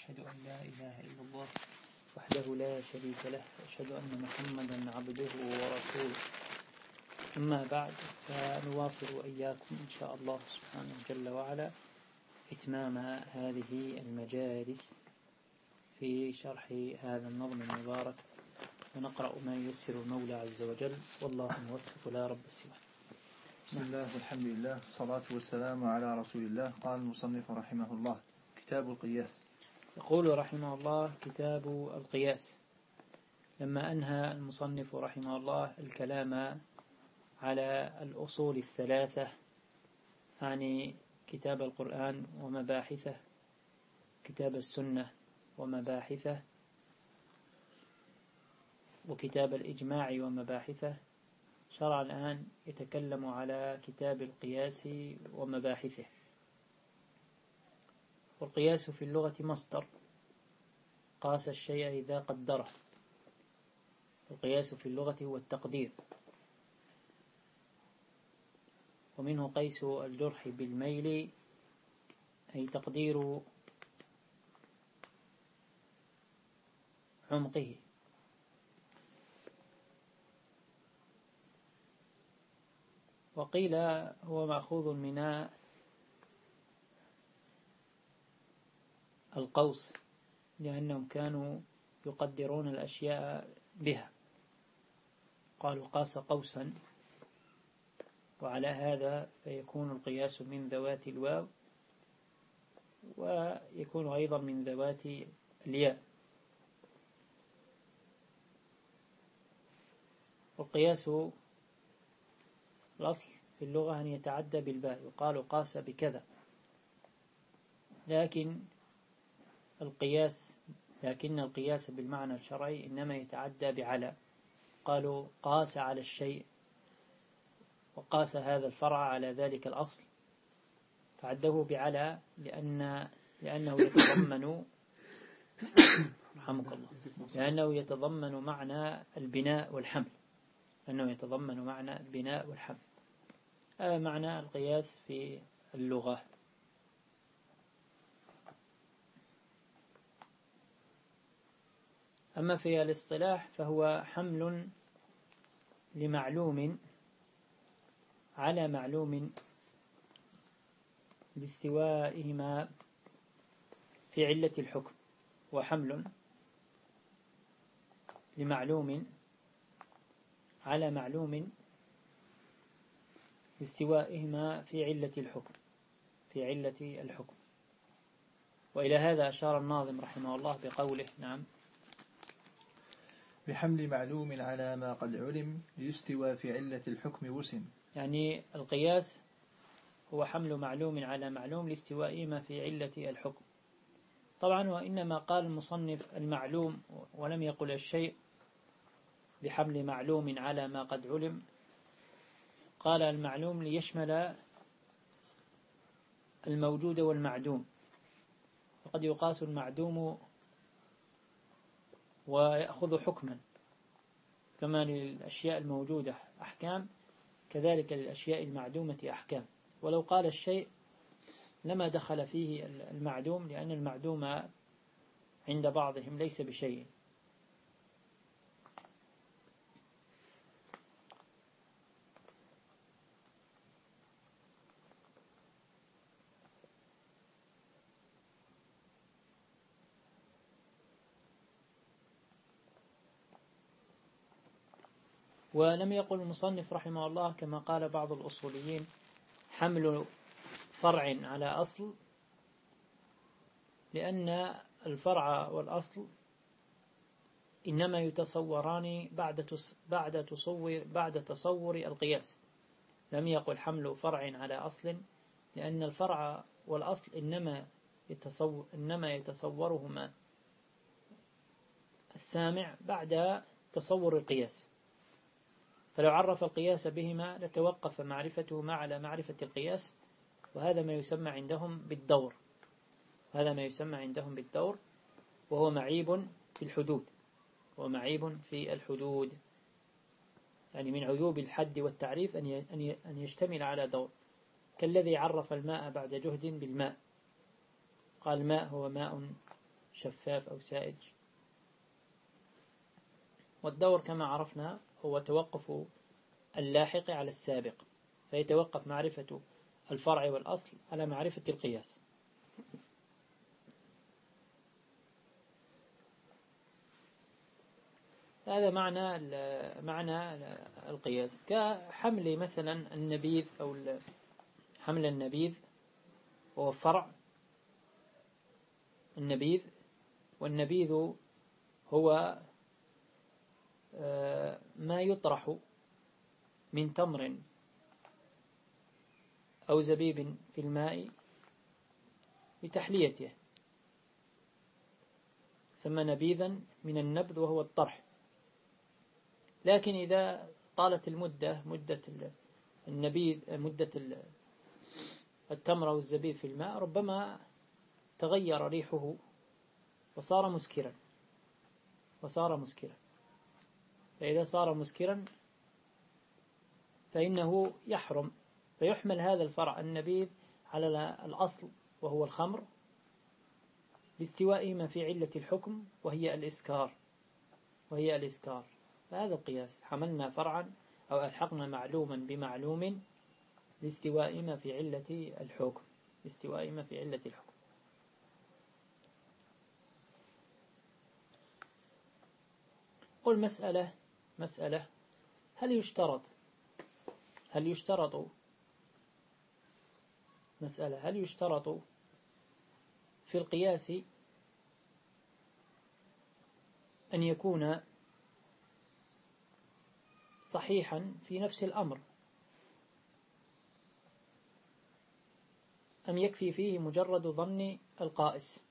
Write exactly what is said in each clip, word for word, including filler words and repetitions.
أشهد أن لا إله إلا الله وحده لا شريك له وأشهد أن محمدا عبده ورسوله. أما بعد، فنواصل وإياكم إن شاء الله سبحانه جل وعلا إتمام هذه المجالس في شرح هذا النظم المبارك، ونقرأ ما ييسر المولى عز وجل، والله موفق لا رب سواه. بسم الله والحمد لله والصلاة والسلام على رسول الله. قال المصنف رحمه الله: كتاب القياس. يقول رحمه الله: كتاب القياس. لما أنهى المصنف رحمه الله الكلام على الأصول الثلاثة، يعني كتاب القرآن ومباحثه، كتاب السنة ومباحثه، وكتاب الإجماع ومباحثه، شرع الآن يتكلم على كتاب القياس ومباحثه. والقياس في اللغة مصدر قاس الشيء إذا قدره. القياس في اللغة هو التقدير، ومنه قيس الجرح بالميل، أي تقدير عمقه. وقيل هو مأخوذ من القوس، لأنهم كانوا يقدرون الأشياء بها، قالوا قاس قوسا، وعلى هذا فيكون القياس من ذوات الواو، ويكون أيضا من ذوات الياء. والقياس الأصل في اللغة أن يتعدى بالباء، يقال قاس بكذا، لكن القياس لكن القياس بالمعنى الشرعي إنما يتعدى بعلى. قالوا قاس على الشيء، وقاس هذا الفرع على ذلك الأصل، فعده بعلى لأن لأنه يتضمن رحمك الله لأنه يتضمن معنى البناء والحمل لأنه يتضمن معنى البناء والحمل. هذا معنى القياس في اللغة. أما في الاصطلاح فهو حمل لمعلوم على معلوم لاستوائهما في علة الحكم، وحمل لمعلوم على معلوم لاستوائهما في علة الحكم في علة الحكم وإلى هذا أشار الناظم رحمه الله بقوله: نعم، بحمل معلوم على ما قد علم ليستوى في علة الحكم وسم. يعني القياس هو حمل معلوم على معلوم لاستوائهما في علة الحكم. طبعا وإنما قال المصنف المعلوم ولم يقل الشيء بحمل معلوم على ما قد علم، قال المعلوم ليشمل الموجود والمعدوم، وقد يقاس المعدوم ويأخذ حكما، كما للأشياء الموجودة أحكام كذلك للأشياء المعدومة أحكام. ولو قال الشيء لما دخل فيه المعدوم، لأن المعدوم عند بعضهم ليس بشيء. ولم يقل المصنف رحمه الله كما قال بعض الأصوليين حمل فرع على أصل، لأن الفرع والأصل إنما يتصوران بعد بعد تصور بعد تصور القياس. لم يقل حمل فرع على أصل، لأن الفرع والأصل إنما يتصور إنما يتصورهما السامع بعد تصور القياس. فلو عرف القياس بهما لتوقف معرفتهما على معرفة القياس، وهذا ما يسمى عندهم بالدور هذا ما يسمى عندهم بالدور وهو معيب في الحدود ومعيب في الحدود يعني من عيوب الحد والتعريف أن يشتمل على دور، كالذي عرف الماء بعد جهد بالماء، قال الماء هو ماء شفاف أو سائج. والدور كما عرفنا هو توقف اللاحق على السابق، فيتوقف معرفة الفرع والأصل على معرفة القياس. هذا معنى معنى القياس. كحمل مثلا النبيذ أو حمل النبيذ وهو فرع النبيذ، والنبيذ هو ما يطرح من تمر أو زبيب في الماء لتحليته، سمى نبيذا من النبذ وهو الطرح. لكن إذا طالت المدة مدة النبيذ مدة التمر أو الزبيب في الماء ربما تغير ريحه وصار مسكرا وصار مسكرا فإذا صار مسكرا فإنه يحرم، فيحمل هذا الفرع النبيذ على الأصل وهو الخمر لاستوائهما في علة الحكم وهي الإسكار وهي الإسكار فهذا القياس، حملنا فرعا أو ألحقنا معلوما بمعلوم لاستوائهما في علة الحكم لاستوائهما في علة الحكم. قل مسألة مسألة هل يشترط هل يشترط مسألة هل يشترط في القياس أن يكون صحيحا في نفس الأمر أم يكفي فيه مجرد ظن القائس؟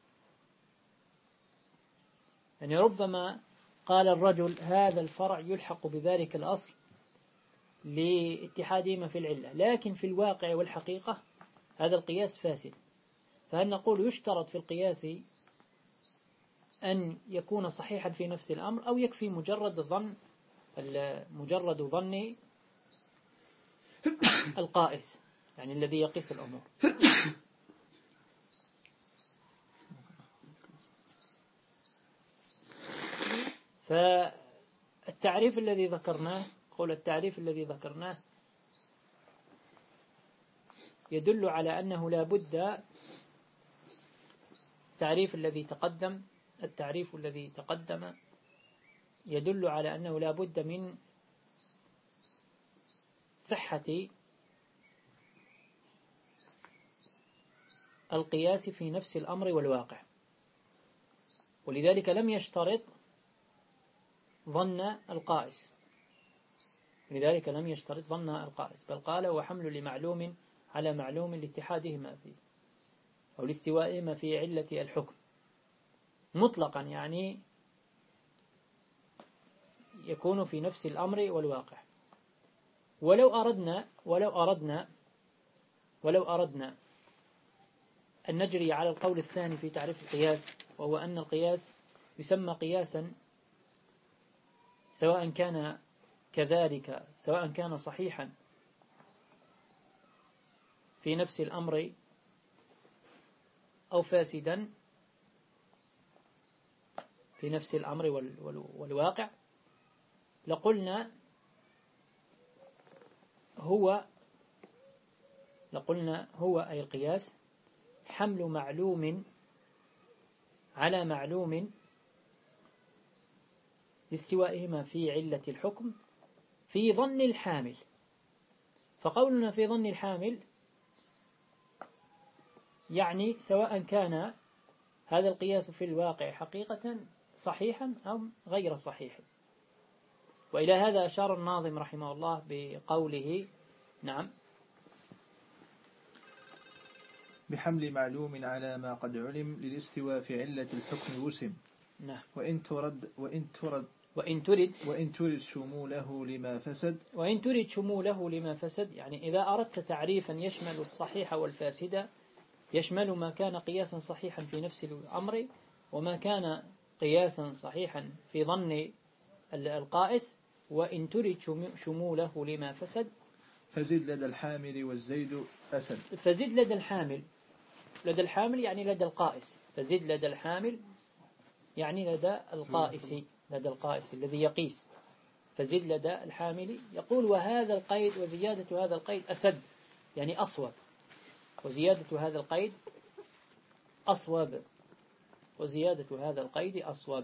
يعني ربما قال الرجل هذا الفرع يلحق بذلك الأصل لاتحادهما في العلة، لكن في الواقع والحقيقة هذا القياس فاسد، فهل نقول يشترط في القياس أن يكون صحيحا في نفس الأمر أو يكفي مجرد ظن مجرد ظن القائس يعني الذي يقيس الأمور؟ فالتعريف الذي ذكرناه قول التعريف الذي ذكرناه يدل على أنه لا بد التعريف الذي تقدم التعريف الذي تقدم يدل على أنه لا بد من صحة القياس في نفس الأمر والواقع، ولذلك لم يشترط ظن القائس لذلك لم يشترط ظن القائس بل قال وحمل لمعلوم على معلوم لاتحادهما فيه أو لاستوائهما في علة الحكم مطلقا، يعني يكون في نفس الأمر والواقع. ولو أردنا ولو أردنا ولو أردنا أن نجري على القول الثاني في تعريف القياس، وهو أن القياس يسمى قياسا سواء كان كذلك سواء كان صحيحا في نفس الأمر أو فاسدا في نفس الأمر والواقع، لقلنا هو لقلنا هو أي القياس حمل معلوم على معلوم لاستوائهما في علة الحكم في ظن الحامل. فقولنا في ظن الحامل يعني سواء كان هذا القياس في الواقع حقيقة صحيحا أو غير صحيح. وإلى هذا أشار الناظم رحمه الله بقوله نعم بحمل معلوم على ما قد علم للاستواء في علة الحكم وسم. نعم. وإن ترد وإن ترد وإن ترد وإن ترد شموله لما فسد وإن ترد شموله لما فسد يعني إذا أردت تعريفا يشمل الصحيح والفاسد يشمل ما كان قياسا صحيحا في نفس الأمر وما كان قياسا صحيحا في ظن القائس. وإن ترد شموله لما فسد فزد لدى الحامل والزيد أسد فزد لدى الحامل لدى الحامل يعني لدى القائس، فزد لدى الحامل يعني لدى القائس، لدى القائس الذي يقيس، فزد لدى الحامل. يقول وهذا القيد وزيادة هذا القيد أسد، يعني أصوب، وزيادة هذا القيد أصوب، وزيادة هذا القيد أصوب.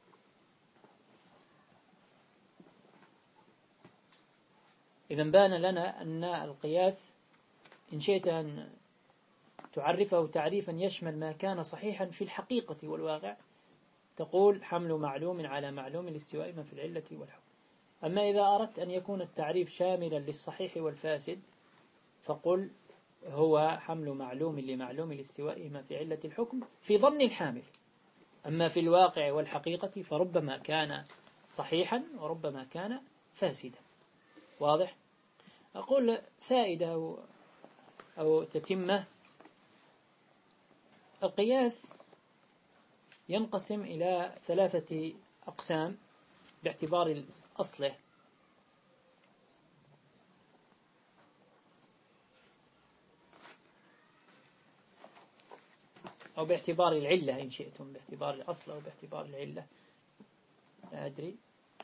إذن بان لنا أن القياس إن شئت أن تعرفه تعريفا يشمل ما كان صحيحا في الحقيقة والواقع، تقول حمل معلوم على معلوم لاستواء ما في العلة والحكم. أما إذا أردت أن يكون التعريف شاملا للصحيح والفاسد، فقل هو حمل معلوم لمعلوم لاستواء ما في علة الحكم في ظن الحامل. أما في الواقع والحقيقة فربما كان صحيحا وربما كان فاسدا. واضح؟ أقول فائدة أو, أو تتمة. القياس ينقسم إلى ثلاثة أقسام باعتبار أصله. أو باعتبار العلة إن شئتم، باعتبار الأصل أو باعتبار العلة، لا أدري،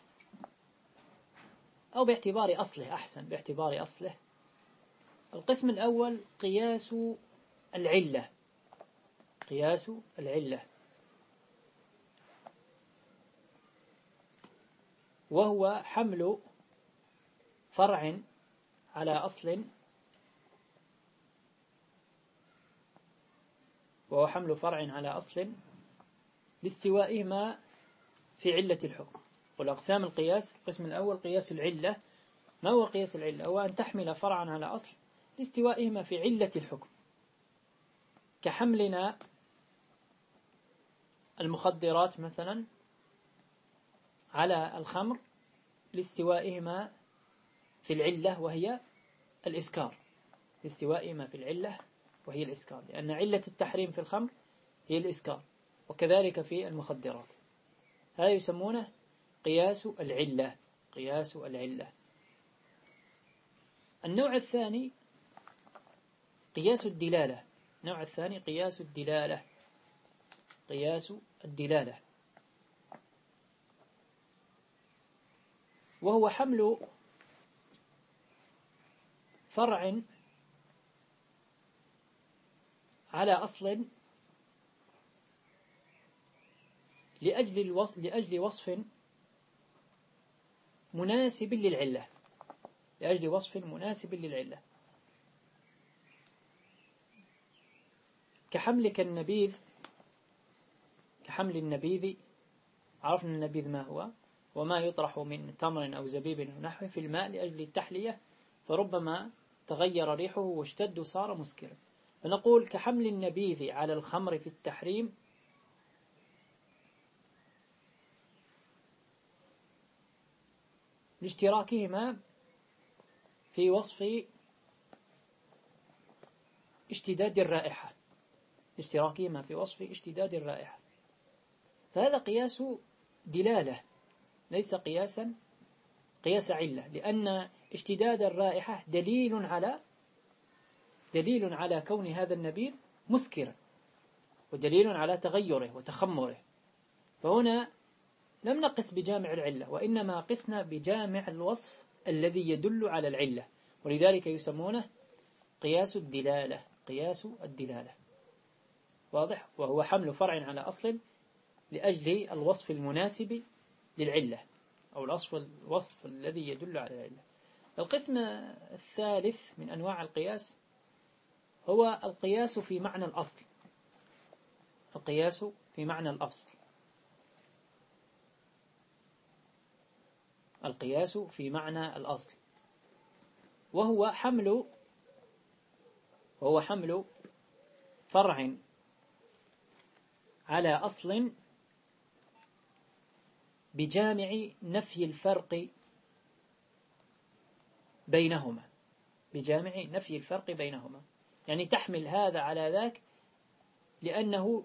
أو باعتبار أصله أحسن، باعتبار أصله. القسم الأول قياس العلة، قياس العلة، وهو حمل فرع على أصل، وهو حمل فرع على أصل لاستوائهما في علة الحكم. والأقسام القياس، القسم الأول قياس العلة. ما هو قياس العلة؟ هو أن تحمل فرعا على أصل لاستوائهما في علة الحكم، كحملنا المخدرات مثلا على الخمر لاستوائهما في العلة وهي الإسكار، لاستوائهما في العلة وهي الإسكار، لأن علة التحريم في الخمر هي الإسكار، وكذلك في المخدرات. هذا يسمونه قياس العلة، قياس العلة. النوع الثاني قياس الدلالة، النوع الثاني قياس الدلالة، قياس الدلالة، وهو حمل فرع على أصل لأجل الوصف لأجل وصف مناسب للعلة، لأجل وصف مناسب للعلة، كحملك النبيذ، كحمل النبيذ. عرفنا النبيذ ما هو؟ وما يطرح من تمر أو زبيب أو نحوه في الماء لأجل التحلية، فربما تغير ريحه واشتد وصار مسكرا. فنقول كحمل النبيذ على الخمر في التحريم لاشتراكهما في وصف اشتداد الرائحة، اشتراكهما في وصف اشتداد الرائحة. فهذا قياس دلالة ليس قياسا قياس علة، لأن اشتداد الرائحة دليل على دليل على كون هذا النبيذ مسكرا، ودليل على تغيره وتخمره. فهنا لم نقس بجامع العلة، وإنما قسنا بجامع الوصف الذي يدل على العلة، ولذلك يسمونه قياس الدلالة، قياس الدلالة. واضح؟ وهو حمل فرع على أصل لأجل الوصف المناسب للعلة، أو الوصف الوصف الذي يدل على العلة. القسم الثالث من أنواع القياس هو القياس في معنى الأصل، القياس في معنى الأصل، القياس في معنى الأصل، وهو حمل وهو حمل فرع على أصل بجامع نفي الفرق بينهما، بجامع نفي الفرق بينهما، يعني تحمل هذا على ذاك لأنه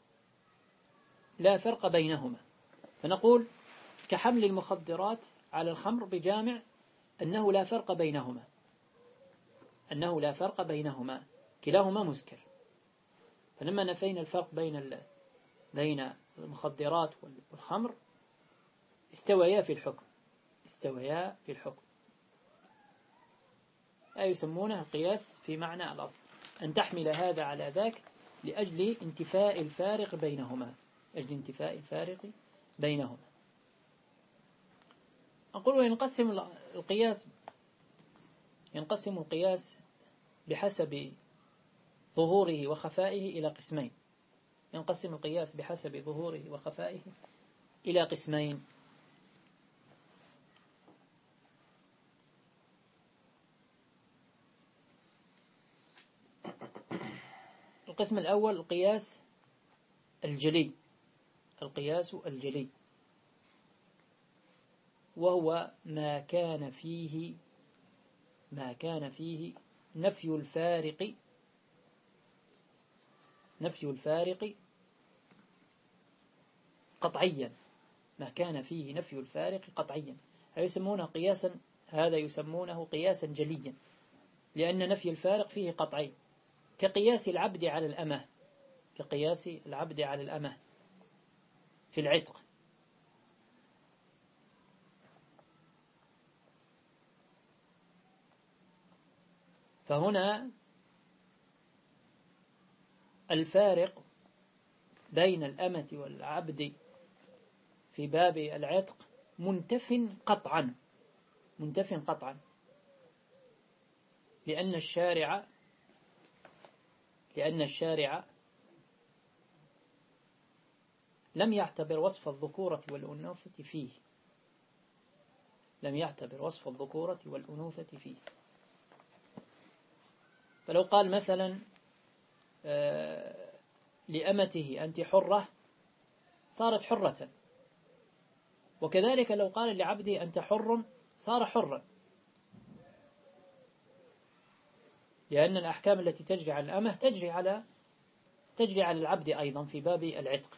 لا فرق بينهما. فنقول كحمل المخدرات على الخمر بجامع أنه لا فرق بينهما، أنه لا فرق بينهما، كلاهما مسكر. فلما نفينا الفرق بين بين المخدرات والخمر استويا في الحكم استويا في الحكم لا يسمونه قياس في معنى الأصل، أن تحمل هذا على ذاك لأجل انتفاء الفارق بينهما أجل انتفاء الفارق بينهما. أقول ينقسم القياس ينقسم القياس بحسب ظهوره وخفائه إلى قسمين ينقسم القياس بحسب ظهوره وخفائه إلى قسمين. القسم الأول القياس الجلي القياس الجلي وهو ما كان فيه ما كان فيه نفي الفارق نفي الفارق قطعيا ما كان فيه نفي الفارق قطعيا هذا يسمونه قياسا هذا يسمونه قياسا جليا لأن نفي الفارق فيه قطعي كقياس العبد على الأمة كقياس العبد على الأمة في العتق. فهنا الفارق بين الأمة والعبد في باب العتق منتف قطعا منتف قطعا لأن الشارع لأن الشارع لم يعتبر وصف الذكورة والأنوثة فيه لم يعتبر وصف الذكورة والأنوثة فيه. فلو قال مثلا لأمته أنت حرة صارت حرة، وكذلك لو قال لعبده أنت حر صار حرا، لأن الأحكام التي تجري على الأمة تجري على تجري على العبد أيضا في باب العتق.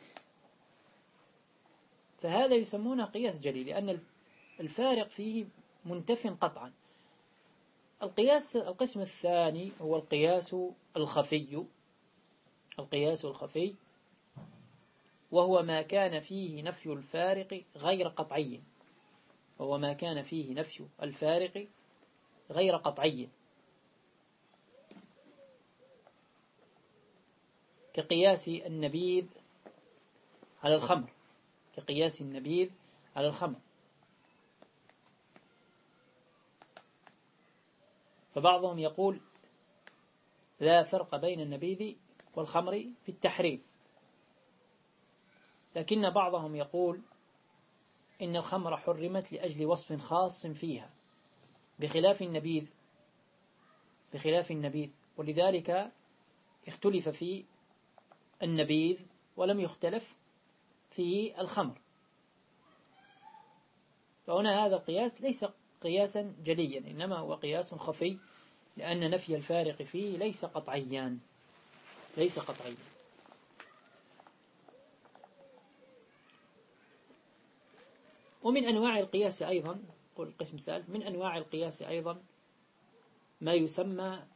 فهذا يسمونه قياس جلي لأن الفارق فيه منتف قطعا. القياس القسم الثاني هو القياس الخفي القياس الخفي وهو ما كان فيه نفي الفارق غير قطعي وهو ما كان فيه نفي الفارق غير قطعي كقياس النبيذ على الخمر كقياس النبيذ على الخمر. فبعضهم يقول لا فرق بين النبيذ والخمر في التحريم، لكن بعضهم يقول إن الخمر حرمت لأجل وصف خاص فيها بخلاف النبيذ بخلاف النبيذ ولذلك اختلف في النبيذ ولم يختلف في الخمر. فهنا هذا القياس ليس قياسا جليا إنما هو قياس خفي لأن نفي الفارق فيه ليس قطعيا ليس قطعيا. ومن أنواع القياس أيضا قل القسم الثالث من أنواع القياس أيضا ما يسمى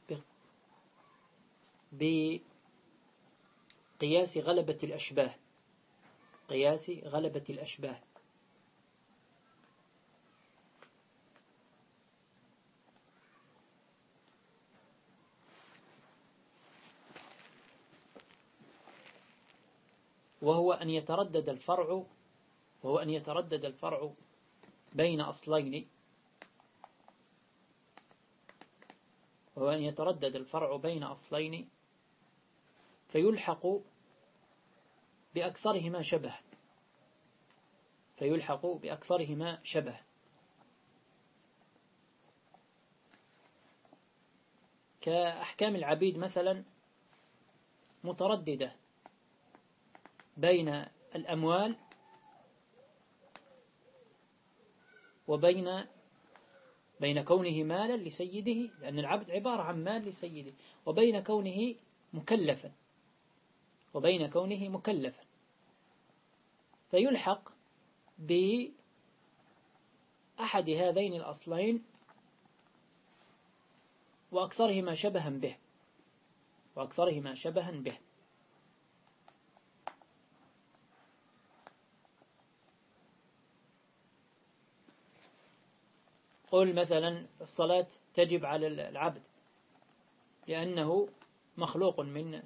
بقياس غلبة الأشباه قياس غلبة الأشباه وهو أن يتردد الفرع وهو أن يتردد الفرع بين أصلين وهو أن يتردد الفرع بين أصلين فيلحق بأكثرهما شبه فيلحق بأكثرهما شبه كأحكام العبيد مثلا مترددة بين الأموال وبين بين كونه مالا لسيده لأن العبد عبارة عن مال لسيده وبين كونه مكلفا وبين كونه مكلفا فيلحق بأحد هذين الأصلين وأكثرهما شبها به وأكثرهما شبها به قل مثلا الصلاة تجب على العبد لأنه مخلوق من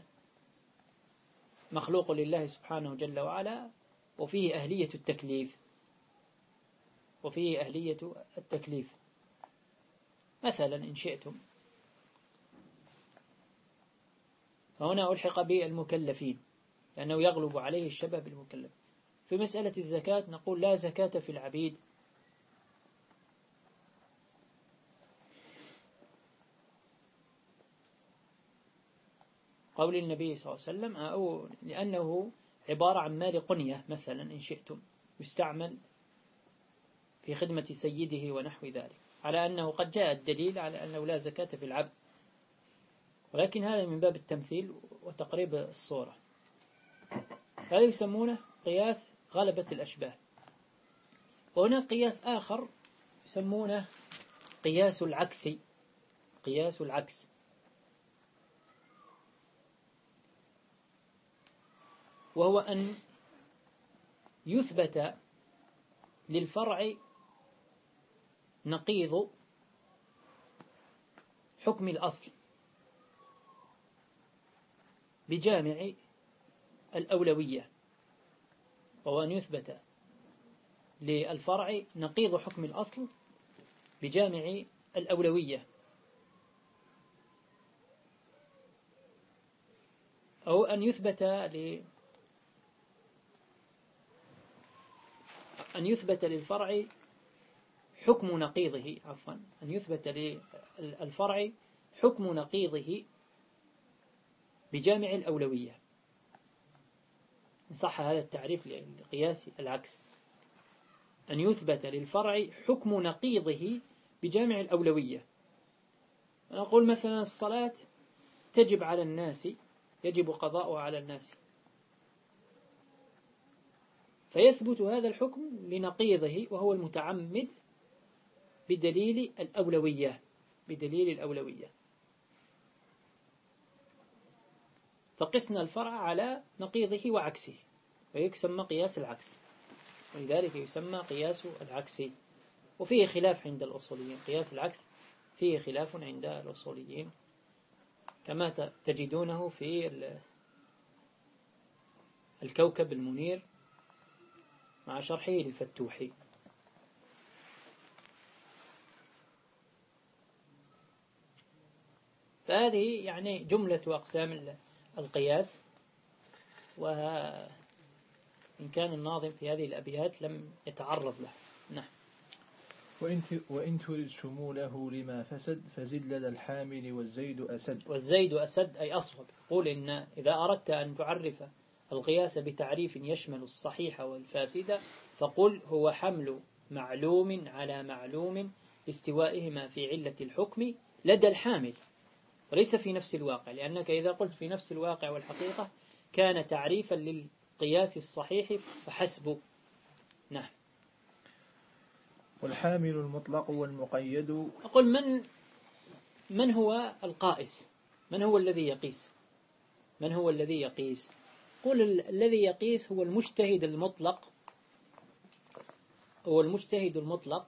مخلوق لله سبحانه جل وعلا، وفيه أهلية التكليف وفيه أهلية التكليف مثلا إن شئتم. فهنا ألحق بالمكلفين لأنه يغلب عليه الشبه بالمكلف. في مسألة الزكاة نقول لا زكاة في العبيد قول النبي صلى الله عليه وسلم، أو لأنه عبارة عن مال قنية مثلا إن شئتم يستعمل في خدمة سيده ونحو ذلك، على أنه قد جاء الدليل على أنه لا زكاة في العبد، ولكن هذا من باب التمثيل وتقريب الصورة. هذا يسمونه قياس غلبة الأشباه. وهناك قياس آخر يسمونه قياس العكسي، قياس العكس، وهو أن يثبت للفرع نقيض حكم الأصل بجامع الأولوية، وهو أن يثبت للفرع نقيض حكم الأصل بجامع الأولوية، أو أن يثبت ل أن يثبت للفرع حكم نقيضه عفوا أن يثبت للفرع حكم نقيضه بجامع الأولوية. صح هذا التعريف لقياس العكس، أن يثبت للفرع حكم نقيضه بجامع الأولوية. نقول مثلا الصلاة تجب على الناس، يجب قضاؤها على الناس، فيثبت هذا الحكم لنقيضه وهو المتعمد بدليل الأولوية، بدليل الأولوية. فقسنا الفرع على نقيضه وعكسه، ويسمى قياس العكس، ولذلك يسمى قياس العكس. وفيه خلاف عند الأصوليين، قياس العكس فيه خلاف عند الأصوليين كما تجدونه في الكوكب المنير مع شرحه للفتوحي. فهذه يعني جملة أقسام القياس، وإن كان الناظم في هذه الأبيات لم يتعرض له. نعم. وإن تريد شموله لما فسد فزد لدى الحامل والزيد أسد. والزيد أسد أي أصوب. قول إن إذا أردت أن تعرف القياس بتعريف يشمل الصحيح والفاسد فقل هو حمل معلوم على معلوم لاستوائهما في علة الحكم لدى الحامل، وليس في نفس الواقع، لأنك إذا قلت في نفس الواقع والحقيقة كان تعريفا للقياس الصحيح فحسب. نعم. والحامل المطلق والمقيد. أقول من من هو القائس؟ من هو الذي يقيس؟ من هو الذي يقيس؟ قل الذي يقيس هو المجتهد المطلق، هو المجتهد المطلق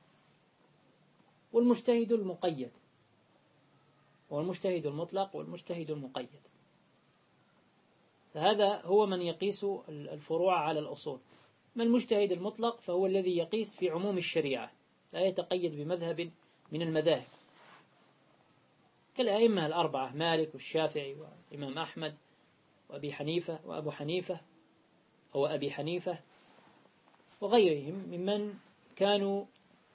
والمجتهد المقيد، والمجتهد المطلق والمجتهد المقيد. فهذا هو من يقيس الفروع على الأصول. ما المجتهد المطلق؟ فهو الذي يقيس في عموم الشريعة، لا يتقيد بمذهب من المذاهب، كالأئمة الأربعة مالك والشافعي وإمام أحمد وأبي حنيفة وأبو حنيفة أو أبي حنيفة وغيرهم ممن كانوا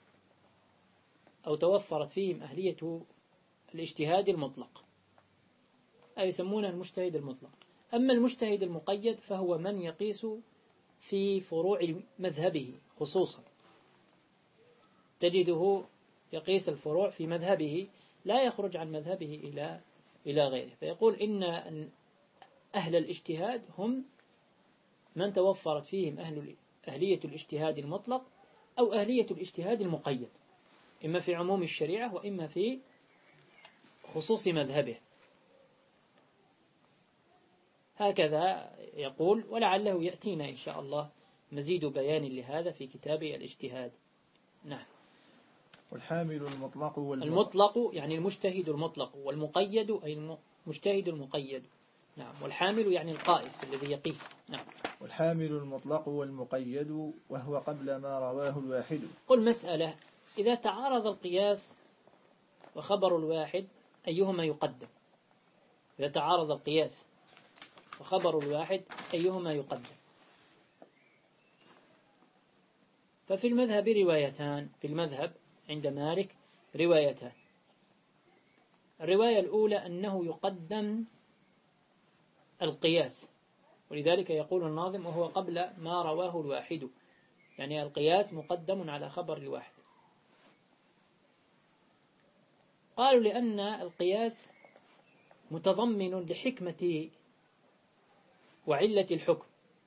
أو توفرت فيهم أهلية الاجتهاد المطلق، أي يسمونه المجتهد المطلق. أما المجتهد المقيد فهو من يقيس في فروع مذهبه خصوصا، تجده يقيس الفروع في مذهبه لا يخرج عن مذهبه إلى إلى غيره، فيقول إن أهل الاجتهاد هم من توفرت فيهم أهل أهلية الاجتهاد المطلق أو أهلية الاجتهاد المقيد، إما في عموم الشريعة وإما في خصوص مذهبه. هكذا يقول، ولعله يأتينا إن شاء الله مزيد بيان لهذا في كتاب الاجتهاد. نعم. والحامل المطلق والمقيد. المطلق يعني المجتهد المطلق، والمقيد أي المجتهد المقيد. نعم. والحامل يعني القائس الذي يقيس. نعم. والحامل المطلق والمقيد وهو قبل ما رواه الواحد. قل مسألة: إذا تعارض القياس وخبر الواحد أيهما يقدم؟ إذا تعارض القياس وخبر الواحد أيهما يقدم؟ ففي المذهب روايتان، في المذهب عند مالك روايتان. الرواية الأولى أنه يقدم القياس، ولذلك يقول الناظم وهو قبل ما رواه الواحد، يعني القياس مقدم على خبر الواحد. قالوا لأن القياس متضمن لحكمة وعلة الحكم،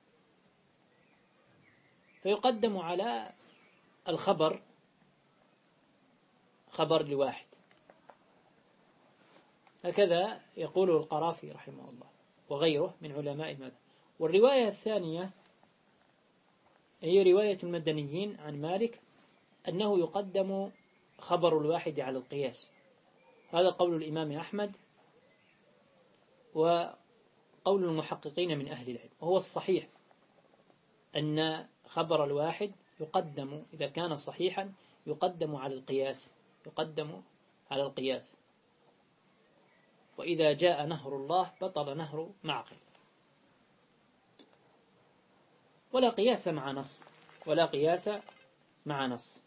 فيقدم على الخبر خبر الواحد. هكذا يقول القرافي رحمه الله وغيره من علماء المذهب. والرواية الثانية هي رواية المدنيين عن مالك أنه يقدم خبر الواحد على القياس. هذا قول الإمام أحمد وقول المحققين من أهل العلم، وهو الصحيح أن خبر الواحد يقدم إذا كان صحيحا يقدم على القياس، يقدم على القياس. وإذا جاء نهر الله بطل نهر معقل. ولا قياس مع نص، ولا قياس مع نص.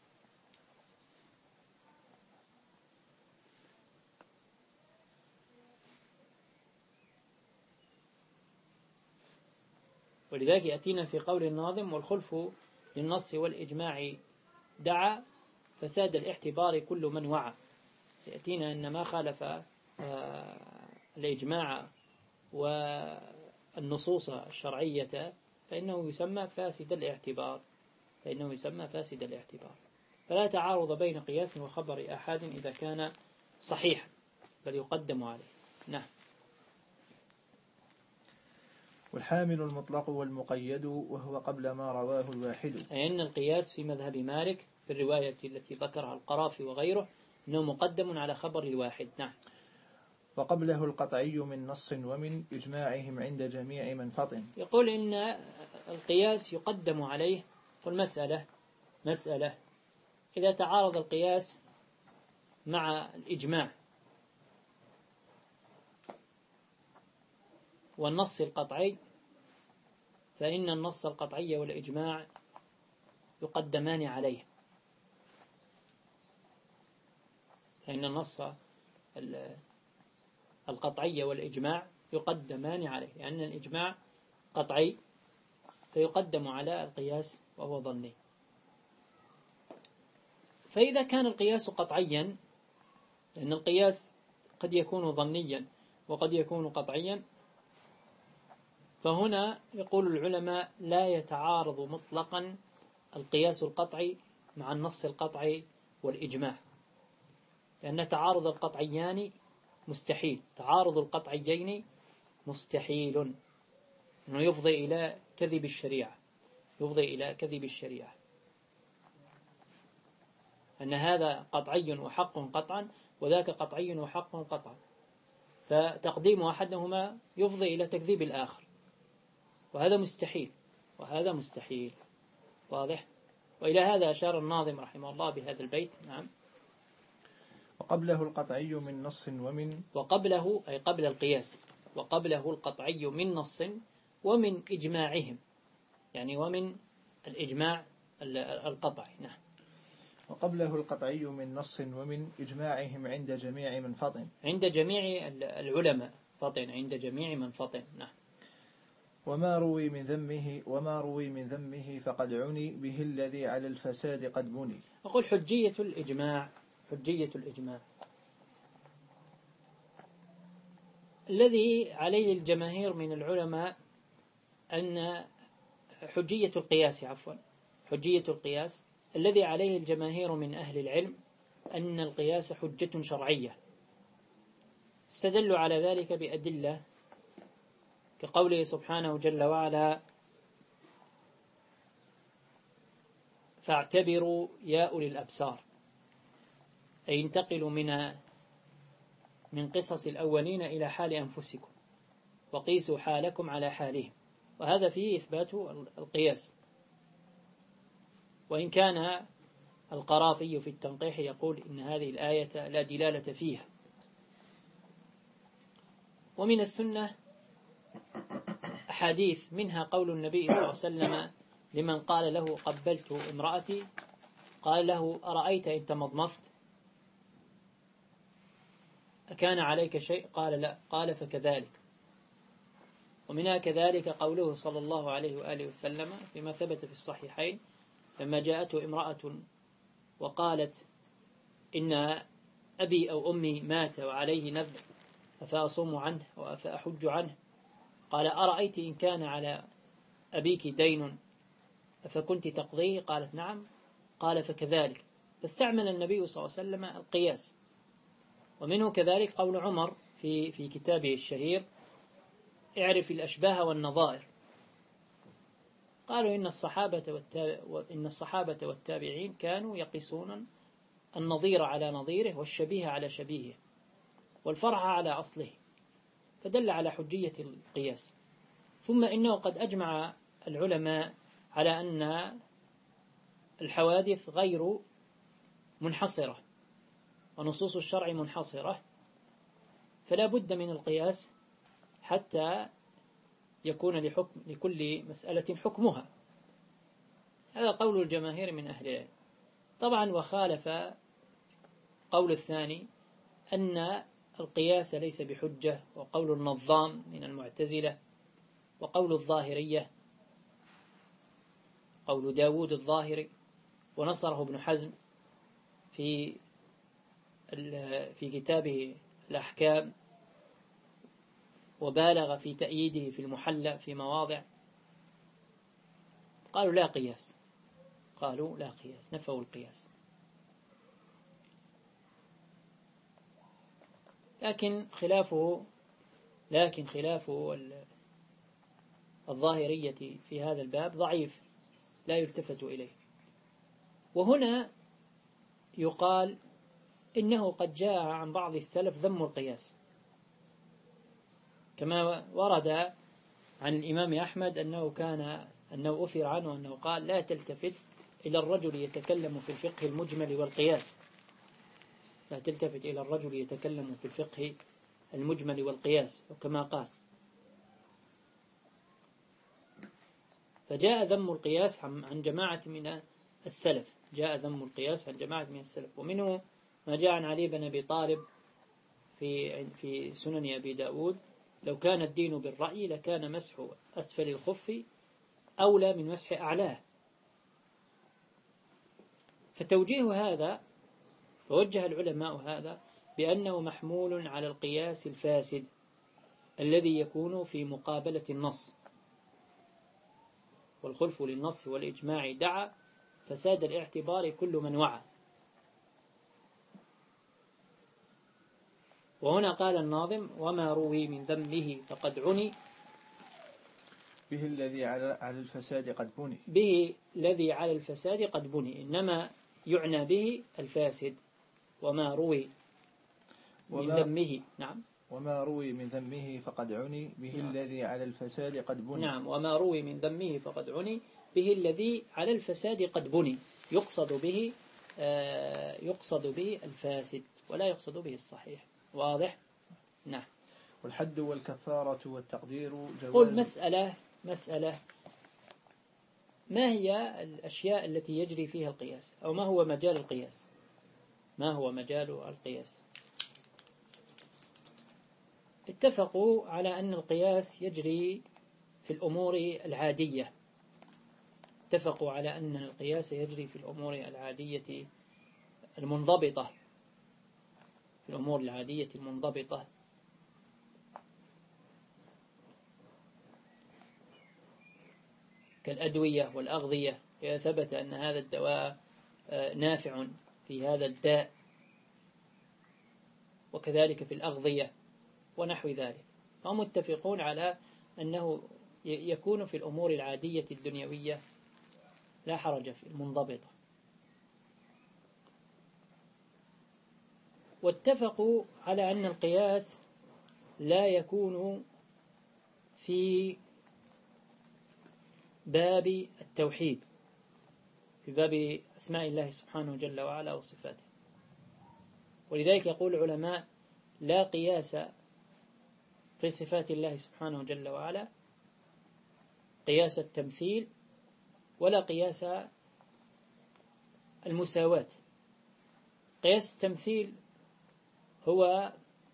ولذلك يأتينا في قول الناظم: والخلف للنص والإجماع دعا فساد الاعتبار كل من وعى. سيأتينا أن ما خالف الإجماع والنصوص الشرعية فإنه يسمى فاسد الاعتبار، فإنه يسمى فاسد الاعتبار. فلا تعارض بين قياس وخبر أحد إذا كان صحيحا، بل يقدم عليه. نعم. والحامل المطلق والمقيد وهو قبل ما رواه الواحد. أي أن القياس في مذهب مالك في الرواية التي ذكرها القرافي وغيره أنه مقدم على خبر الواحد. نعم. وقبله القطعي من نص ومن إجماعهم عند جميع من فطن. يقول إن القياس يقدم عليه. والمسألة مسألة إذا تعارض القياس مع الإجماع والنص القطعي فإن النص القطعي والإجماع يقدمان عليه، فإن النص القطعي والإجماع يقدمان عليه، لأن يعني الإجماع قطعي فيقدم على القياس وهو ظني. فإذا كان القياس قطعيا، لأن القياس قد يكون ظنيا وقد يكون قطعيا، فهنا يقول العلماء لا يتعارض مطلقا القياس القطعي مع النص القطعي والإجماع، لأن تعارض القطعيان مستحيل، تعارض القطعيين مستحيل، أنه يفضي إلى كذب الشريعة، يفضي إلى كذب الشريعة، أن هذا قطعي وحق قطعا وذاك قطعي وحق قطعا، فتقديم أحدهما يفضي إلى تكذيب الآخر، وهذا مستحيل، وهذا مستحيل. واضح؟ وإلى هذا أشار الناظم رحمه الله بهذا البيت. نعم. وقبله القطعي من نص ومن وقبله أي قبل القياس، وقبله القطعي من نص ومن إجماعهم، يعني ومن الإجماع القطعي. نعم. وقبله القطعي من نص ومن إجماعهم عند جميع من فطن، عند جميع العلماء فطن، عند جميع من فطن. نعم. وما روي من ذمه وما روي من ذمه فقد عني به الذي على الفساد قد بني. أقول حجية الإجماع، حجية الإجماع الذي عليه الجماهير من العلماء أن حجية القياس عفوا حجية القياس الذي عليه الجماهير من أهل العلم أن القياس حجة شرعية، استدلوا على ذلك بأدلة كقوله سبحانه جل وعلا: فاعتبروا يا أولي الأبصار. أي انتقلوا من من قصص الأولين إلى حال أنفسكم وقيسوا حالكم على حالهم، وهذا فيه إثبات القياس. وإن كان القرافي في التنقيح يقول إن هذه الآية لا دلالة فيها. ومن السنة أحاديث منها قول النبي صلى الله عليه وسلم لمن قال له قبلت امرأتي قال له أرأيت إن تمضمضت أكان عليك شيء؟ قال لا، قال فكذلك. ومنها كذلك قوله صلى الله عليه وآله وسلم فيما ثبت في الصحيحين لما جاءته امرأة وقالت إن أبي أو أمي مات وعليه نذر أفأصوم عنه وأفأحج عنه؟ قال أرأيت إن كان على أبيك دين أفكنت تقضيه؟ قالت نعم، قال فكذلك. فاستعمل النبي صلى الله عليه وسلم القياس. ومنه كذلك قول عمر في في كتابه الشهير اعرف الأشباه والنظائر. قالوا إن الصحابة إن الصحابة والتابعين كانوا يقيسون النظير على نظيره والشبيه على شبيهه والفرع على أصله، فدل على حجية القياس. ثم إنه قد أجمع العلماء على أن الحوادث غير منحصرة ونصوص الشرع منحصرة، فلا بد من القياس حتى يكون لحكم لكل مسألة حكمها. هذا قول الجماهير من أهل العلم. طبعا وخالف قول الثاني أن القياس ليس بحجة، وقول النظام من المعتزلة، وقول الظاهرية قول داود الظاهري، ونصره ابن حزم في في كتابه الأحكام، وبالغ في تأييده في المحلى في مواضع. قالوا لا قياس، قالوا لا قياس، نفوا القياس. لكن خلافه لكن خلافه الظاهرية في هذا الباب ضعيف لا يلتفت إليه. وهنا يقال إنه قد جاء عن بعض السلف ذم القياس، كما ورد عن الإمام أحمد أنه كان أنه أثر عنه أنه قال لا تلتفت إلى الرجل يتكلم في الفقه المجمل والقياس، لا تلتفت إلى الرجل يتكلم في الفقه المجمل والقياس، وكما قال. فجاء ذم القياس عن جماعة من السلف، جاء ذم القياس عن جماعة من السلف. ومنه ما جاء عن علي بن أبي طالب في في سنن أبي داود لو كان الدين بالرأي لكان مسح أسفل الخف أولى من مسح أعلاه. فتوجيه هذا فوجه العلماء هذا بأنه محمول على القياس الفاسد الذي يكون في مقابلة النص، والخلف للنص والإجماع دعا فساد الاعتبار كل من وعى. وهنا قال الناظم وما روي من ذمه فقد عني به الذي على الفساد قد بني به الذي على الفساد قد بني، إنما يعنى به الفاسد. وما روي من ذمه نعم وما روي من ذمه فقد عني به نعم. الذي على الفساد قد بني. نعم، وما روي من ذمه فقد عني به الذي على الفساد قد بني، يقصد به آه يقصد به الفاسد ولا يقصد به الصحيح. واضح؟ نعم. والحد والكفارة والتقدير جواز. قل مسألة مسألة ما هي الأشياء التي يجري فيها القياس، أو ما هو مجال القياس؟ ما هو مجال القياس؟ اتفقوا على أن القياس يجري في الأمور العادية اتفقوا على أن القياس يجري في الأمور العادية المنضبطة في الأمور العادية المنضبطة كالأدوية والأغذية، إذا ثبت أن هذا الدواء نافع في هذا الداء، وكذلك في الأغذية ونحو ذلك. هم متفقون على أنه يكون في الأمور العادية الدنيوية لا حرج في المنضبطة. واتفقوا على أن القياس لا يكون في باب التوحيد، في باب أسماء الله سبحانه جل وعلا وصفاته. ولذلك يقول العلماء لا قياس في صفات الله سبحانه جل وعلا قياس التمثيل ولا قياس المساواة. قياس التمثيل هو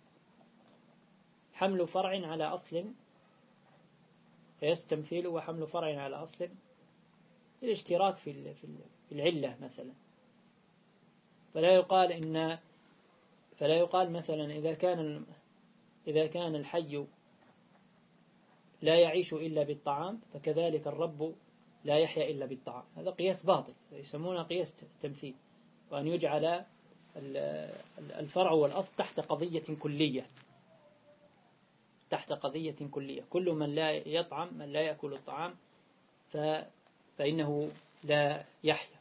حمل فرع على أصل، قياس التمثيل هو حمل فرع على أصل، الاشتراك في في العلة مثلا. فلا يقال إن فلا يقال مثلا إذا كان إذا كان الحي لا يعيش إلا بالطعام فكذلك الرب لا يحيا إلا بالطعام. هذا قياس باطل يسمونه قياس تمثيل، وأن يجعل الفرع والأصل تحت قضية كلية، تحت قضية كلية. كل من لا يطعم، من لا يأكل الطعام فإنه لا يحيا.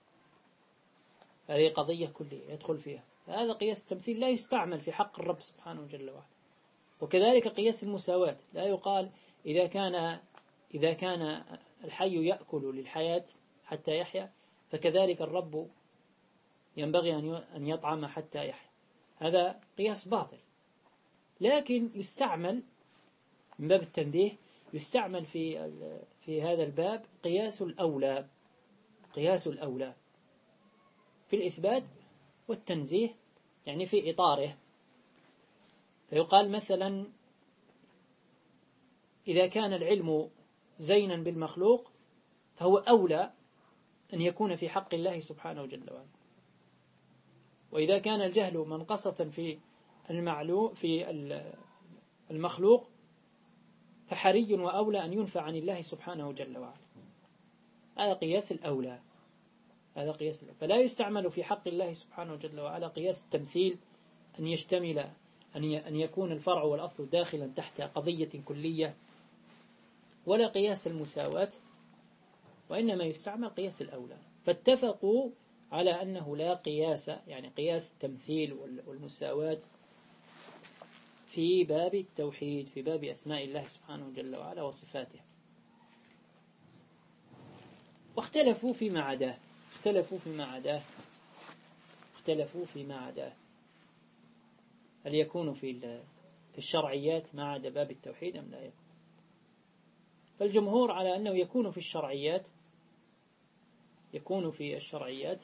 هذه قضية كلية يدخل فيها. هذا قياس التمثيل لا يستعمل في حق الرب سبحانه جل وعلا. وكذلك قياس المساواة لا يقال إذا كان إذا كان الحي يأكل للحياة حتى يحيا فكذلك الرب ينبغي أن يطعم حتى يحيا. هذا قياس باطل. لكن يستعمل من باب التنبيه، يستعمل في في هذا الباب قياس الأولى، قياس الأولى في الإثبات والتنزيه، يعني في إطاره. فيقال مثلا إذا كان العلم زينا بالمخلوق فهو أولى أن يكون في حق الله سبحانه جل وعلا. وإذا كان الجهل منقصة في المعلوم في المخلوق فحري وأولى أن ينفع عن الله سبحانه جل وعلا. هذا قياس الأولى، هذا قياس الأولى. فلا يستعمل في حق الله سبحانه جل وعلا قياس التمثيل أن يشتمل أن يكون الفرع والأصل داخلا تحت قضية كلية، ولا قياس المساواة، وإنما يستعمل قياس الأولى. فاتفقوا على أنه لا قياس، يعني قياس التمثيل والمساواة في باب التوحيد، في باب أسماء الله سبحانه جل وعلا وصفاته. واختلفوا فيما عداه، اختلفوا فيما عداه اختلفوا فيما عداه هل يكون في في الشرعيات ما عدا باب التوحيد أم لا يكون؟ فالجمهور على أنه يكون في الشرعيات، يكون في الشرعيات،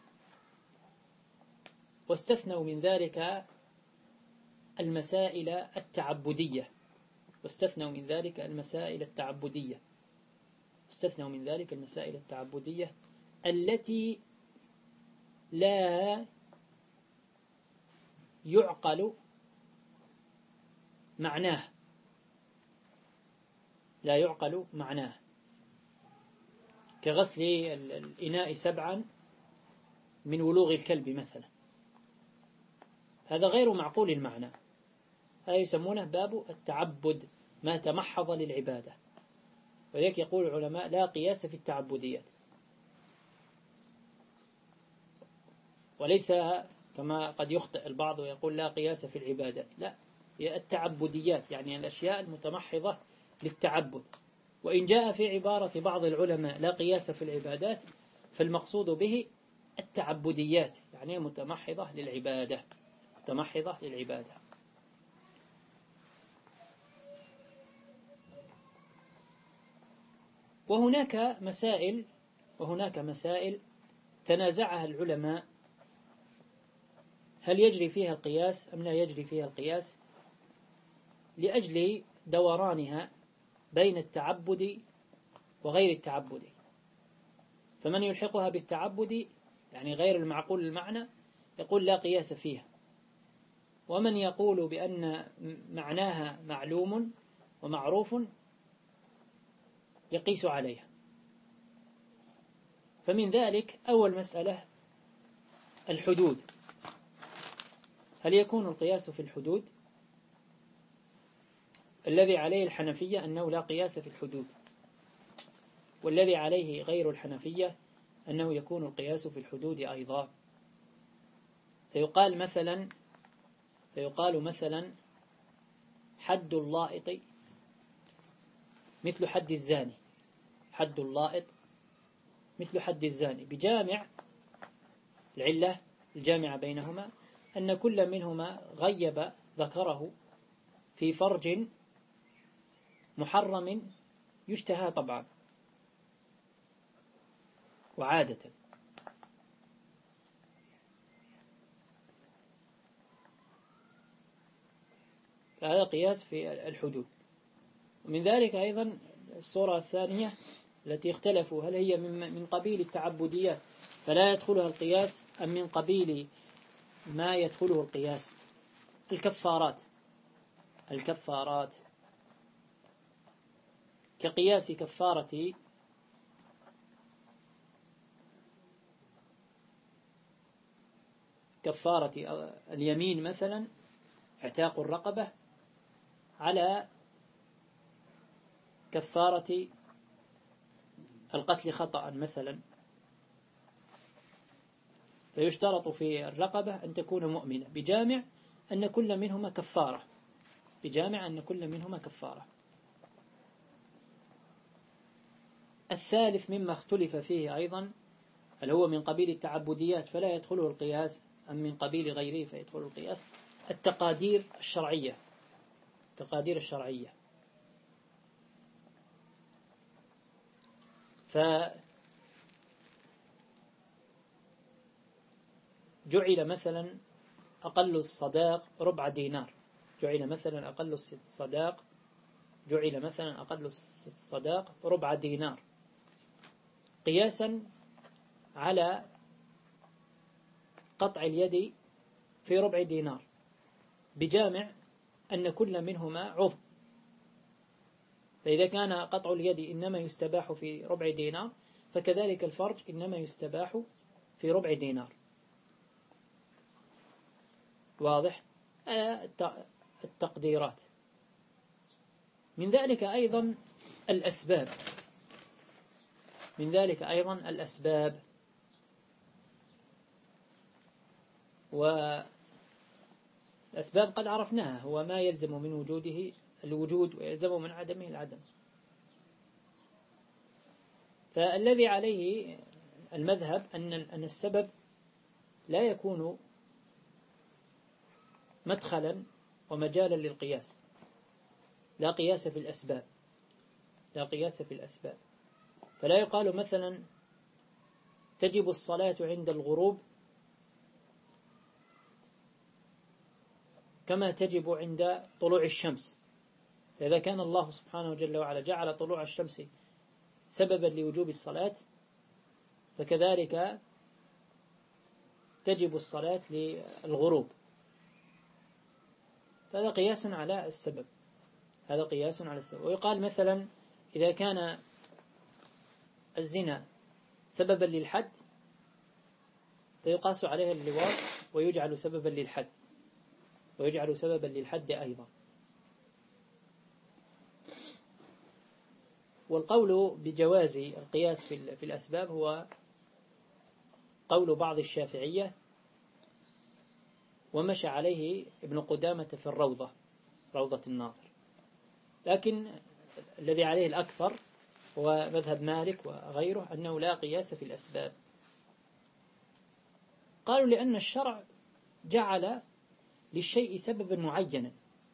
واستثنوا من ذلك المسائل التعبدية، واستثنوا من ذلك المسائل التعبدية استثنوا من ذلك المسائل التعبدية التي لا يعقل معناه، لا يعقل معناه، كغسل الإناء سبعا من ولوغ الكلب مثلا. هذا غير معقول المعنى، هذا يسمونه باب التعبد، ما تمحض للعبادة. وذلك يقول العلماء لا قياس في التعبديات، وليس كما قد يخطئ البعض ويقول لا قياس في العبادات. لا، هي التعبديات، يعني الأشياء المتمحضة للتعبد. وإن جاء في عبارة بعض العلماء لا قياس في العبادات فالمقصود به التعبديات، يعني متمحضة للعبادة، متمحضة للعبادة. وهناك مسائل وهناك مسائل تنازعها العلماء هل يجري فيها القياس أم لا يجري فيها القياس، لأجل دورانها بين التعبد وغير التعبد. فمن يلحقها بالتعبد يعني غير المعقول المعنى يقول لا قياس فيها، ومن يقول بأن معناها معلوم ومعروف يقيس عليها. فمن ذلك أول مسألة الحدود، هل يكون القياس في الحدود؟ الذي عليه الحنفية أنه لا قياس في الحدود، والذي عليه غير الحنفية أنه يكون القياس في الحدود أيضا. فيقال مثلا فيقال مثلا حد اللائط مثل حد الزاني، حد اللائط مثل حد الزاني، بجامع العلة الجامعة بينهما أن كل منهما غيب ذكره في فرج محرم يشتهى طبعا وعادة. فهذا قياس في الحدود. ومن ذلك أيضا الصورة الثانية التي اختلفوا هل هي من قبيل التعبديات فلا يدخلها القياس أم من قبيل ما يدخله القياس. الكفارات، الكفارات كقياس كفارة كفارة اليمين مثلا اعتاق الرقبة على كفارة القتل خطأ مثلا، فيشترط في الرقبة أن تكون مؤمنة بجامع أن كل منهما كفارة، بجامع أن كل منهما كفارة. الثالث مما اختلف فيه أيضا هل هو من قبيل التعبديات فلا يدخله القياس أم من قبيل غيره فيدخله القياس، التقادير الشرعية، التقادير الشرعية. فجعل مثلا أقل الصداق ربع دينار، جعل مثلا أقل الصداق جعل مثلا أقل الصداق ربع دينار قياسا على قطع اليد في ربع دينار بجامع أن كل منهما عضو. فإذا كان قطع اليد إنما يستباح في ربع دينار فكذلك الفرج إنما يستباح في ربع دينار. واضح؟ التقديرات. من ذلك أيضا الأسباب، من ذلك أيضا الأسباب. والأسباب قد عرفناها، هو ما يلزم من وجوده الوجود ويلزم من عدمه العدم. فالذي عليه المذهب أن أن السبب لا يكون مدخلا ومجالا للقياس، لا قياس في الأسباب، لا قياس في الأسباب. فلا يقال مثلا تجب الصلاة عند الغروب كما تجب عند طلوع الشمس. فإذا كان الله سبحانه جل وعلا جعل طلوع الشمس سببا لوجوب الصلاة فكذلك تجب الصلاة للغروب. فهذا قياس على السبب، هذا قياس على السبب. ويقال مثلا إذا كان الزنا سببا للحد فيقاس عليه اللواط ويجعل سببا للحد، ويجعل سببا للحد أيضا. والقول بجواز القياس في الأسباب هو قول بعض الشافعية، ومشى عليه ابن قدامة في الروضة، روضة الناظر. لكن الذي عليه الأكثر هو مذهب مالك وغيره أنه لا قياس في الأسباب. قالوا لأن الشرع جعل للشيء سببا معينا،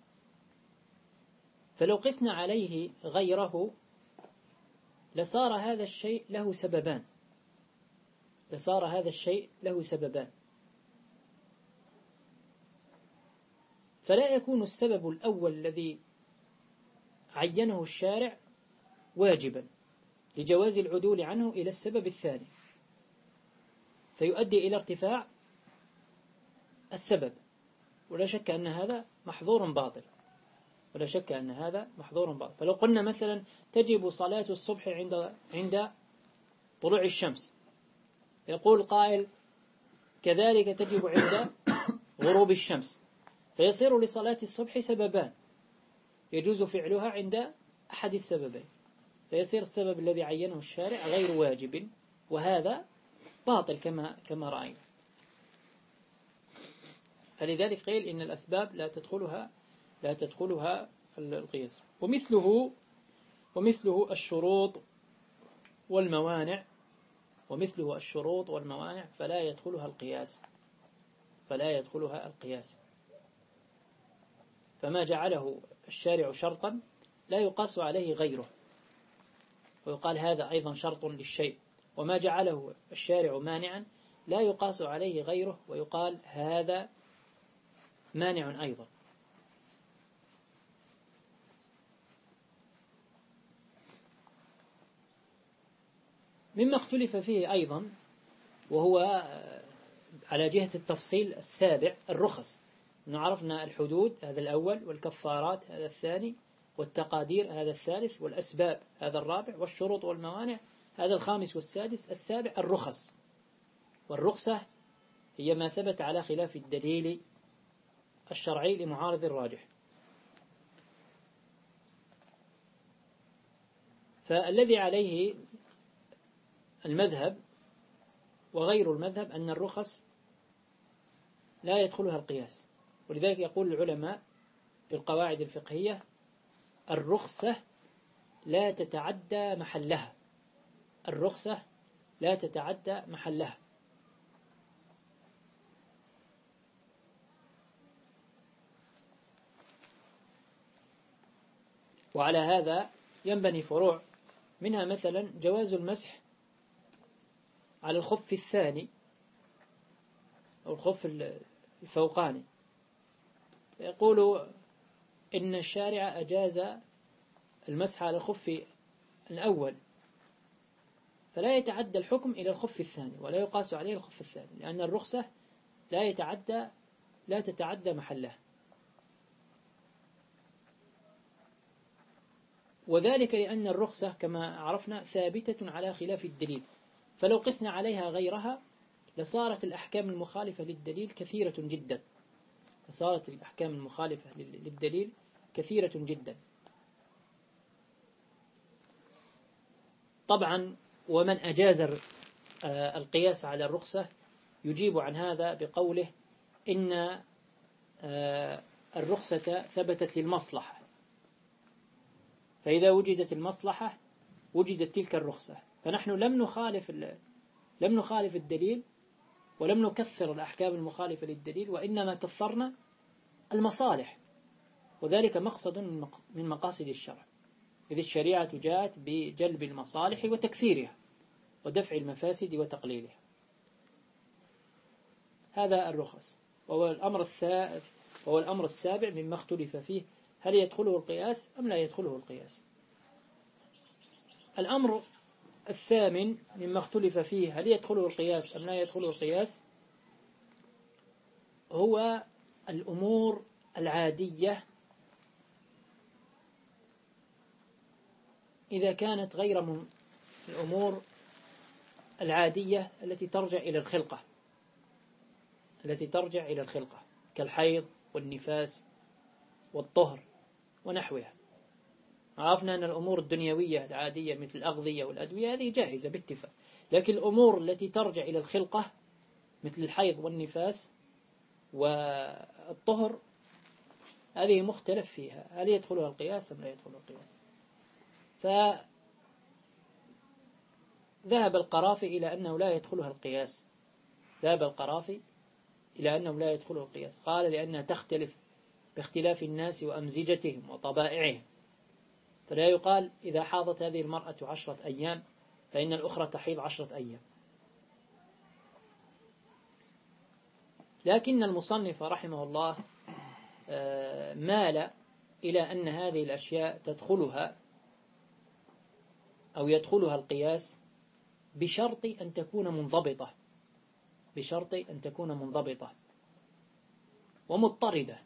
فلو قسنا عليه غيره لصار هذا الشيء له سببان، لصار هذا الشيء له سببان. فلا يكون السبب الأول الذي عينه الشارع واجبا لجواز العدول عنه إلى السبب الثاني، فيؤدي إلى ارتفاع السبب. ولا شك أن هذا محظور باطل، ولا شك أن هذا محظور باطل. فلو قلنا مثلا تجب صلاة الصبح عند عند طلوع الشمس، يقول قائل كذلك تجب عند غروب الشمس، فيصير لصلاة الصبح سببان يجوز فعلها عند أحد السببين، فيصير السبب الذي عينه الشارع غير واجب، وهذا باطل كما كما رأينا. فلذلك قيل إن الأسباب لا تدخلها لا تدخلها القياس. ومثله ومثله الشروط والموانع ومثله الشروط والموانع فلا يدخلها القياس فلا يدخلها القياس فما جعله الشارع شرطا لا يقاس عليه غيره، ويقال هذا أيضا شرط للشيء. وما جعله الشارع مانعا لا يقاس عليه غيره، ويقال هذا مانع أيضا. مما اختلف فيه أيضا وهو على جهة التفصيل السابع الرخص. عرفنا الحدود هذا الأول، والكفارات هذا الثاني، والتقادير هذا الثالث، والأسباب هذا الرابع، والشروط والموانع هذا الخامس والسادس. السابع الرخص، والرخصة هي ما ثبت على خلاف الدليل الشرعي لمعارض الراجح. فالذي عليه المذهب وغير المذهب أن الرخص لا يدخلها القياس، ولذلك يقول العلماء في القواعد الفقهية الرخصة لا تتعدى محلها الرخصة لا تتعدى محلها وعلى هذا ينبني فروع، منها مثلا جواز المسح على الخف الثاني أو الخف الفوقاني. يقول إن الشارع أجاز المسح على الخف الأول، فلا يتعدى الحكم إلى الخف الثاني ولا يقاس عليه الخف الثاني، لأن الرخصة لا يتعدى لا تتعدى محلها. وذلك لأن الرخصة كما عرفنا ثابتة على خلاف الدليل، فلو قسنا عليها غيرها لصارت الأحكام المخالفة للدليل كثيرة جدا لصارت الأحكام المخالفة للدليل كثيرة جدا. طبعا ومن أجاز القياس على الرخصة يجيب عن هذا بقوله إن الرخصة ثبتت للمصلحة، فإذا وجدت المصلحة وجدت تلك الرخصة، فنحن لم نخالف لم نخالف الدليل ولم نكثر الأحكام المخالفة للدليل، وإنما كثرنا المصالح، وذلك مقصد من مقاصد الشرع، إذ الشريعة جاءت بجلب المصالح وتكثيرها ودفع المفاسد وتقليلها. هذا الرخص. وهو الأمر الثالث وهو الأمر السابع مما اختلف فيه، هل يدخله القياس أم لا يدخله القياس. الأمر الثامن مما اختلف فيه هل يدخله القياس أم لا يدخله القياس هو الأمور العادية إذا كانت غير من الأمور العادية التي ترجع إلى الخلقة التي ترجع إلى الخلقة كالحيض والنفاس والطهر ونحوها. عرفنا أن الأمور الدنيوية العادية مثل الأغذية والأدوية هذه جاهزة باتفاق، لكن الأمور التي ترجع إلى الخلقة مثل الحيض والنفاس والطهر هذه مختلف فيها، هل يدخلها القياس أم لا يدخلها القياس. فذهب القرافي إلى أنه لا يدخلها القياس ذهب القرافي إلى أنه لا يدخلها القياس، قال لأنها تختلف باختلاف الناس وأمزجتهم وطبائعهم، فلا يقال إذا حاضت هذه المرأة عشرة أيام فإن الأخرى تحيض عشرة أيام. لكن المصنف رحمه الله مال إلى أن هذه الأشياء تدخلها أو يدخلها القياس بشرط أن تكون منضبطة بشرط أن تكون منضبطة ومضطردة.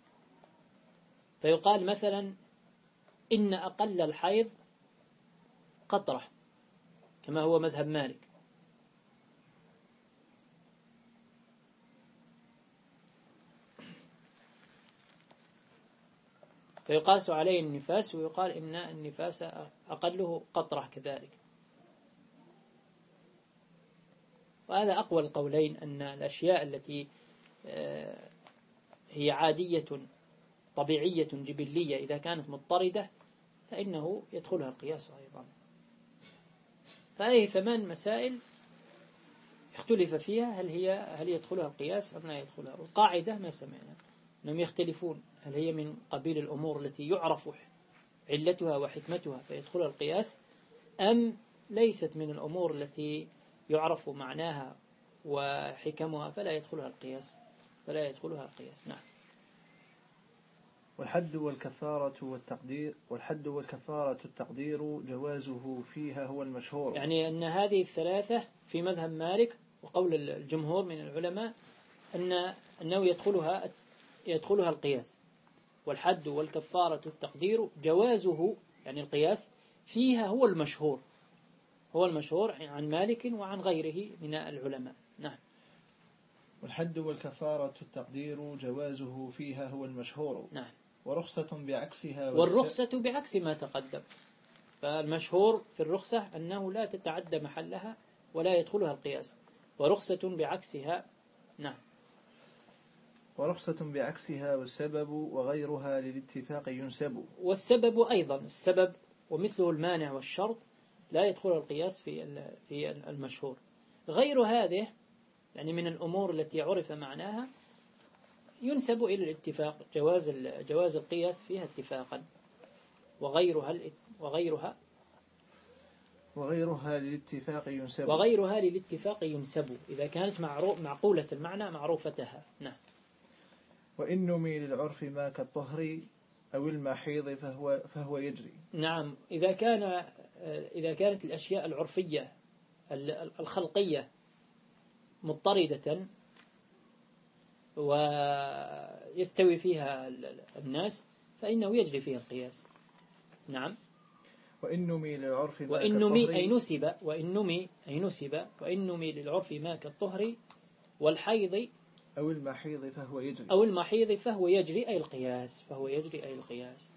فيقال مثلا إن أقل الحيض قطرة كما هو مذهب مالك، فيقاس عليه النفاس ويقال إن النفاس أقله قطرة كذلك. وهذا أقوى القولين، أن الأشياء التي هي عادية طبيعية جبلية إذا كانت مضطردة فإنه يدخلها القياس أيضا. فهذه ثمان مسائل اختلف فيها هل هي هل يدخلها القياس أم لا يدخلها. القاعدة ما سمعنا أنهم يختلفون هل هي من قبيل الأمور التي يعرف علتها وحكمتها فيدخلها القياس أم ليست من الأمور التي يعرف معناها وحكمها فلا يدخلها القياس فلا يدخلها القياس. نعم. والحد والكفارة والتقدير والحد والكفارة التقدير جوازه فيها هو المشهور. يعني أن هذه الثلاثة في مذهب مالك وقول الجمهور من العلماء أن أنه يدخلها يدخلها القياس. والحد والكفارة التقدير جوازه يعني القياس فيها هو المشهور هو المشهور عن مالك وعن غيره من العلماء. نعم. والحد والكفارة التقدير جوازه فيها هو المشهور. نعم. ورخصة بعكسها والرخصة بعكس ما تقدم. فالمشهور في الرخصة أنه لا تتعدى محلها ولا يدخلها القياس ورخصة بعكسها. نعم. ورخصة بعكسها والسبب وغيرها للاتفاق ينسب. والسبب أيضا السبب ومثله المانع والشرط لا يدخل القياس في في المشهور. غير هذه يعني من الأمور التي عرف معناها ينسب إلى الاتفاق جواز جواز القياس فيها اتفاقا. وغيرها وغيرها وغيرها للاتفاق ينسب وغيرها للاتفاق ينسب إذا كانت معقولة المعنى معروفتها. نعم. وإن نمي للعرف ما كالطهر أو المحيض فهو فهو يجري. نعم. إذا كان إذا كانت الأشياء العرفية الخلقية مضطردة ويستوي فيها الناس فإنه يجري فيها القياس. نعم. وإن نمي للعرف ما وإن نمي أي نسب وإن نمي أي نسب وإن نمي للعرف ما كالطهر والحيض أو المحيض فهو يجري أو المحيض فهو يجري أي القياس فهو يجري أي القياس.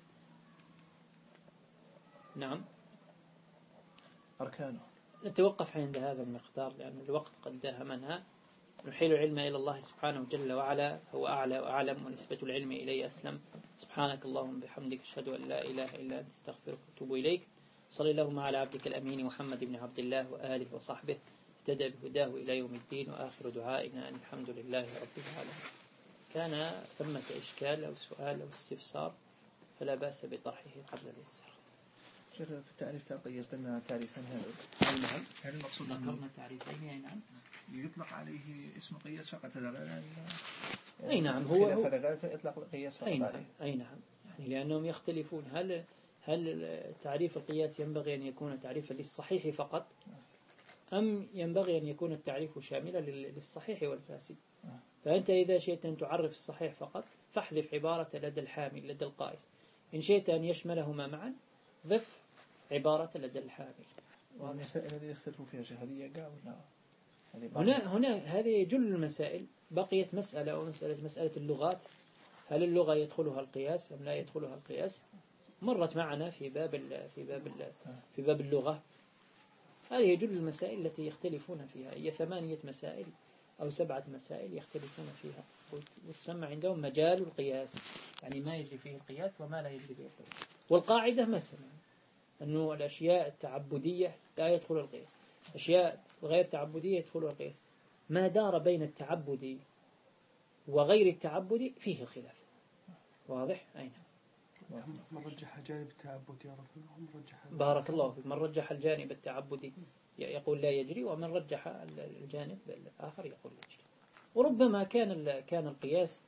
نعم. أركانه. نتوقف عند هذا المقدار لأن الوقت قد داهمنا. نحيل العلم إلى الله سبحانه جل وعلا هو أعلى وأعلم ونسبة العلم إليه أسلم. سبحانك اللهم بحمدك أشهد أن لا إله إلا أنت أستغفرك وأتوب إليك. صلى اللهم على عبدك الأمين محمد بن عبد الله وآله وصحبه اهتدى بهداه إلى يوم الدين. وآخر دعائنا أن الحمد لله رب العالمين. كان ثمة إشكال أو سؤال أو استفسار فلا بأس بطرحه قبل الاستفسار. في التعريف تقيس لنا تعريفا هذا. نعم. هل المقصود ذكرنا تعريفين. أي نعم. يطلق عليه اسم قياس فقط هذا. أي نعم. هو هو إطلاق قياس فقط. أي نعم. أي نعم. يعني لأنهم يختلفون هل هل تعريف القياس ينبغي أن يكون تعريفا للصحيح فقط أم ينبغي أن يكون التعريف شاملا للصحيح والفاسد. فأنت إذا شئت أن تعرف الصحيح فقط فاحذف عبارة لدى الحامل لدى القائس. إن شئت أن يشملهما معا ضف عبارة لدى الحامل. والمسائل التي يختلفوا فيها هذه قاعدة هنا هنا هذه جل المسائل. بقيت مسألة أو مسألة مسألة اللغات هل اللغة يدخلها القياس أم لا يدخلها القياس مرت معنا في باب في باب في باب اللغة. هذه جل المسائل التي يختلفون فيها. هي ثمانية مسائل أو سبعة مسائل يختلفون فيها وتسمى عندهم مجال القياس يعني ما يجري فيه القياس وما لا يجري فيه القياس. والقاعدة مثلا أنه الأشياء التعبدية لا يدخل القياس أشياء غير تعبدية يدخلها القياس. ما دار بين التعبد وغير التعبد فيه الخلاف. واضح؟ أين من رجح جانب التعبد يا رب. بارك الله فيك. من رجح الجانب التعبدي يقول لا يجري ومن رجح الجانب الآخر يقول يجري. وربما كان كان القياس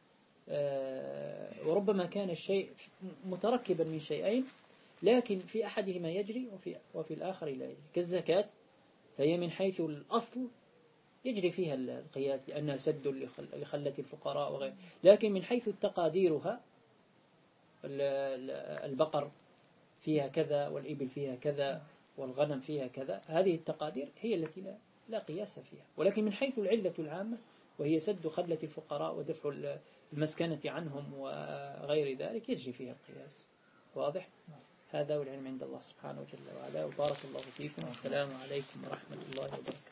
وربما كان الشيء متركبا من شيئين لكن في أحدهما يجري وفي وفي الآخر لا يجري. كالزكاة فهي من حيث الأصل يجري فيها القياس لأنها سد لخلة الفقراء وغيره. لكن من حيث التقاديرها البقر فيها كذا والإبل فيها كذا والغنم فيها كذا هذه التقادير هي التي لا, لا قياس فيها. ولكن من حيث العلة العامة وهي سد خلة الفقراء ودفع المسكنة عنهم وغير ذلك يجري فيها القياس. واضح؟ هذا والعلم عند الله سبحانه وتعالى وبارك الله فيكم. السلام عليكم ورحمة الله وبركاته.